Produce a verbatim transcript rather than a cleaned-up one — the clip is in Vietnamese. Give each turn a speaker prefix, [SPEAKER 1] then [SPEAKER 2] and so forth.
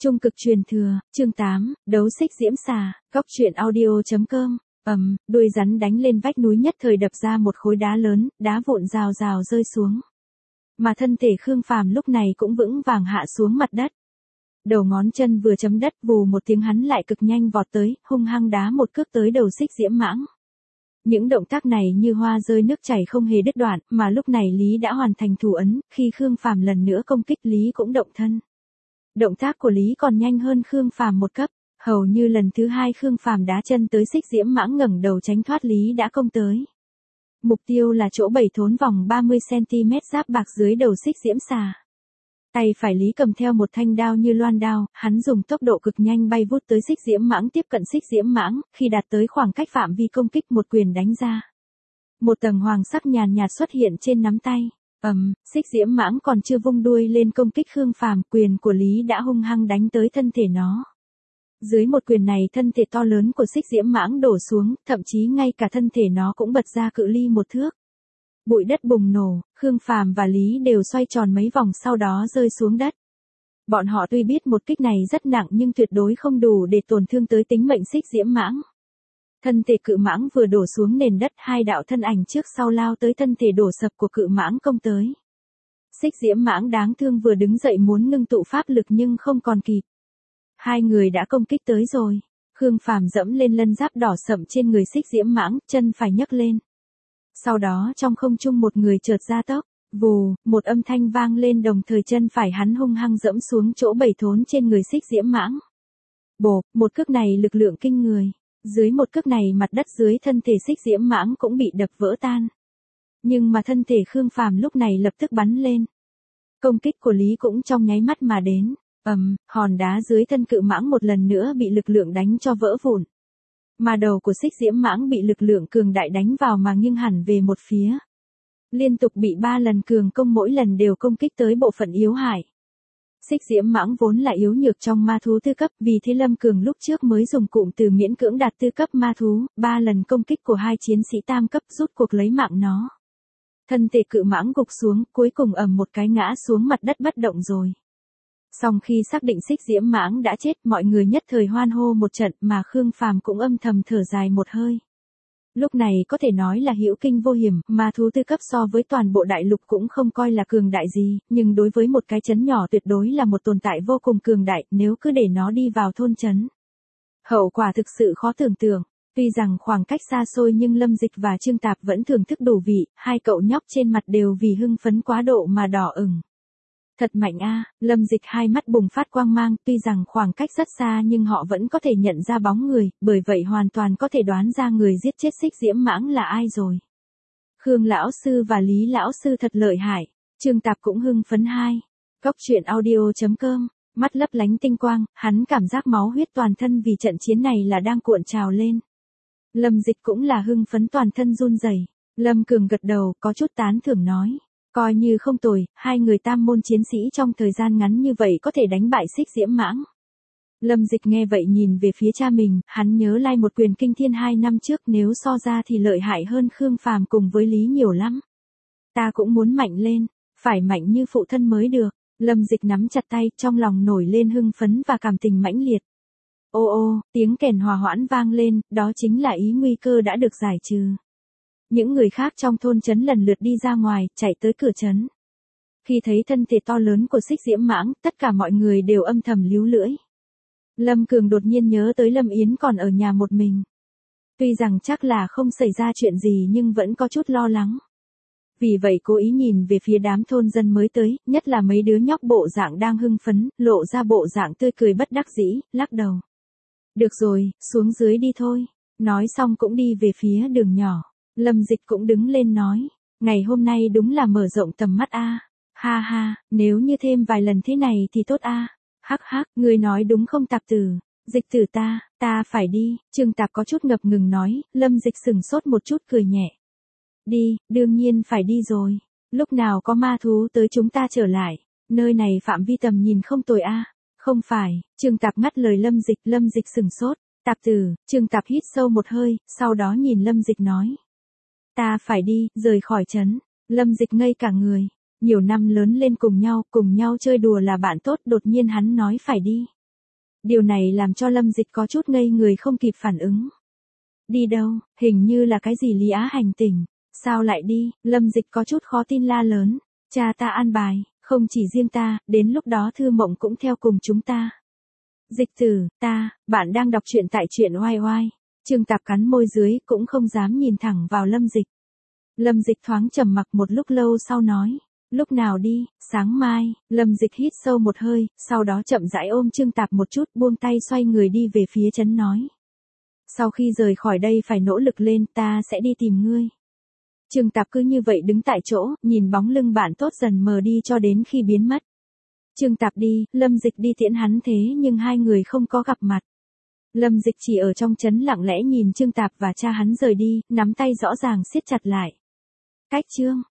[SPEAKER 1] Trung cực truyền thừa, chương tám, đấu xích diễm xà, góc truyện audio chấm com. Ầm, đuôi rắn đánh lên vách núi nhất thời đập ra một khối đá lớn, đá vụn rào rào rơi xuống. Mà thân thể Khương Phàm lúc này cũng vững vàng hạ xuống mặt đất. Đầu ngón chân vừa chấm đất, vù một tiếng hắn lại cực nhanh vọt tới, hung hăng đá một cước tới đầu xích diễm mãng. Những động tác này như hoa rơi nước chảy không hề đứt đoạn, mà lúc này Lý đã hoàn thành thủ ấn, khi Khương Phàm lần nữa công kích Lý cũng động thân. Động tác của Lý còn nhanh hơn Khương Phàm một cấp, hầu như lần thứ hai Khương Phàm đá chân tới xích diễm mãng ngẩng đầu tránh thoát Lý đã công tới. Mục tiêu là chỗ bảy thốn vòng ba mươi xăng-ti-mét giáp bạc dưới đầu xích diễm xà. Tay phải Lý cầm theo một thanh đao như loan đao, hắn dùng tốc độ cực nhanh bay vút tới xích diễm mãng, tiếp cận xích diễm mãng, khi đạt tới khoảng cách phạm vi công kích một quyền đánh ra. Một tầng hoàng sắc nhàn nhạt xuất hiện trên nắm tay. Ầm, um, xích diễm mãng còn chưa vung đuôi lên công kích Khương Phàm, quyền của Lý đã hung hăng đánh tới thân thể nó. Dưới một quyền này thân thể to lớn của xích diễm mãng đổ xuống, thậm chí ngay cả thân thể nó cũng bật ra cự ly một thước. Bụi đất bùng nổ, Khương Phàm và Lý đều xoay tròn mấy vòng sau đó rơi xuống đất. Bọn họ tuy biết một kích này rất nặng nhưng tuyệt đối không đủ để tổn thương tới tính mệnh xích diễm mãng. Thân thể cự mãng vừa đổ xuống nền đất, hai đạo thân ảnh trước sau lao tới thân thể đổ sập của cự mãng công tới. Xích diễm mãng đáng thương vừa đứng dậy muốn ngưng tụ pháp lực nhưng không còn kịp. Hai người đã công kích tới rồi. Khương Phàm dẫm lên lân giáp đỏ sậm trên người xích diễm mãng, chân phải nhấc lên. Sau đó trong không trung một người chợt ra tốc, vù, một âm thanh vang lên đồng thời chân phải hắn hung hăng dẫm xuống chỗ bảy thốn trên người xích diễm mãng. Bộp, một cước này lực lượng kinh người. Dưới một cước này mặt đất dưới thân thể xích diễm mãng cũng bị đập vỡ tan. Nhưng mà thân thể Khương Phàm lúc này lập tức bắn lên. Công kích của Lý cũng trong nháy mắt mà đến. Ầm, um, hòn đá dưới thân cự mãng một lần nữa bị lực lượng đánh cho vỡ vụn. Mà đầu của xích diễm mãng bị lực lượng cường đại đánh vào mà nghiêng hẳn về một phía. Liên tục bị ba lần cường công, mỗi lần đều công kích tới bộ phận yếu hại. Xích diễm mãng vốn là yếu nhược trong ma thú tư cấp, vì thế Lâm Cường lúc trước mới dùng cụm từ miễn cưỡng đạt tư cấp ma thú, ba lần công kích của hai chiến sĩ tam cấp rút cuộc lấy mạng nó. Thân thể cự mãng gục xuống, cuối cùng ầm một cái ngã xuống mặt đất bất động rồi. Song khi xác định xích diễm mãng đã chết, mọi người nhất thời hoan hô một trận, mà Khương Phàm cũng âm thầm thở dài một hơi. Lúc này có thể nói là hữu kinh vô hiểm, ma thú tư cấp so với toàn bộ đại lục cũng không coi là cường đại gì, nhưng đối với một cái trấn nhỏ tuyệt đối là một tồn tại vô cùng cường đại, nếu cứ để nó đi vào thôn trấn. Hậu quả thực sự khó tưởng tượng. Tuy rằng khoảng cách xa xôi nhưng Lâm Dịch và Trương Tạp vẫn thưởng thức đủ vị, hai cậu nhóc trên mặt đều vì hưng phấn quá độ mà đỏ ửng. Thật mạnh a, à, Lâm Dịch hai mắt bùng phát quang mang, tuy rằng khoảng cách rất xa nhưng họ vẫn có thể nhận ra bóng người, bởi vậy hoàn toàn có thể đoán ra người giết chết xích diễm mãng là ai rồi. Khương lão sư và Lý lão sư thật lợi hại, Trương Tạp cũng hưng phấn hai. Góc truyện audio chấm com, mắt lấp lánh tinh quang, hắn cảm giác máu huyết toàn thân vì trận chiến này là đang cuộn trào lên. Lâm Dịch cũng là hưng phấn toàn thân run rẩy. Lâm Cường gật đầu, có chút tán thưởng nói. Coi như không tồi, hai người tam môn chiến sĩ trong thời gian ngắn như vậy có thể đánh bại xích diễm mãng. Lâm Dịch nghe vậy nhìn về phía cha mình, hắn nhớ lại một quyền kinh thiên hai năm trước, nếu so ra thì lợi hại hơn Khương Phàm cùng với Lý nhiều lắm. Ta cũng muốn mạnh lên, phải mạnh như phụ thân mới được. Lâm Dịch nắm chặt tay, trong lòng nổi lên hưng phấn và cảm tình mãnh liệt. Ô ô, tiếng kèn hòa hoãn vang lên, đó chính là ý nguy cơ đã được giải trừ. Những người khác trong thôn trấn lần lượt đi ra ngoài, chạy tới cửa trấn. Khi thấy thân thể to lớn của xích diễm mãng, tất cả mọi người đều âm thầm líu lưỡi. Lâm Cường đột nhiên nhớ tới Lâm Yến còn ở nhà một mình. Tuy rằng chắc là không xảy ra chuyện gì nhưng vẫn có chút lo lắng. Vì vậy cố ý nhìn về phía đám thôn dân mới tới, nhất là mấy đứa nhóc bộ dạng đang hưng phấn, lộ ra bộ dạng tươi cười bất đắc dĩ, lắc đầu. Được rồi, xuống dưới đi thôi. Nói xong cũng đi về phía đường nhỏ. Lâm Dịch cũng đứng lên nói, ngày hôm nay đúng là mở rộng tầm mắt a. À. Ha ha, nếu như thêm vài lần thế này thì tốt a. À. Hắc hắc, ngươi nói đúng không Tạp tử? Dịch tử ta, ta phải đi. Trương Tạp có chút ngập ngừng nói, Lâm Dịch sừng sốt một chút cười nhẹ. Đi, đương nhiên phải đi rồi. Lúc nào có ma thú tới chúng ta trở lại. Nơi này phạm vi tầm nhìn không tồi a. À. Không phải, Trương Tạp ngắt lời Lâm Dịch, Lâm Dịch sừng sốt. Tạp tử, Trương Tạp hít sâu một hơi, sau đó nhìn Lâm Dịch nói. Ta phải đi, rời khỏi trấn. Lâm Dịch ngây cả người. Nhiều năm lớn lên cùng nhau, cùng nhau chơi đùa là bạn tốt, đột nhiên hắn nói phải đi. Điều này làm cho Lâm Dịch có chút ngây người không kịp phản ứng. Đi đâu, hình như là cái gì Lý Á Hành tỉnh. Sao lại đi, Lâm Dịch có chút khó tin la lớn. Cha ta an bài, không chỉ riêng ta, đến lúc đó Thư Mộng cũng theo cùng chúng ta. Dịch tử, ta, bạn đang đọc truyện tại truyện oai oai. Trương Tạp cắn môi dưới cũng không dám nhìn thẳng vào Lâm Dịch. Lâm Dịch thoáng trầm mặc một lúc lâu sau nói. Lúc nào đi, sáng mai, Lâm Dịch hít sâu một hơi, sau đó chậm rãi ôm Trương Tạp một chút buông tay xoay người đi về phía trấn nói. Sau khi rời khỏi đây phải nỗ lực lên, ta sẽ đi tìm ngươi. Trương Tạp cứ như vậy đứng tại chỗ, nhìn bóng lưng bạn tốt dần mờ đi cho đến khi biến mất. Trương Tạp đi, Lâm Dịch đi tiễn hắn thế nhưng hai người không có gặp mặt. Lâm Dịch chỉ ở trong trấn lặng lẽ nhìn Trương Tạp và cha hắn rời đi, nắm tay rõ ràng siết chặt lại. Cách chương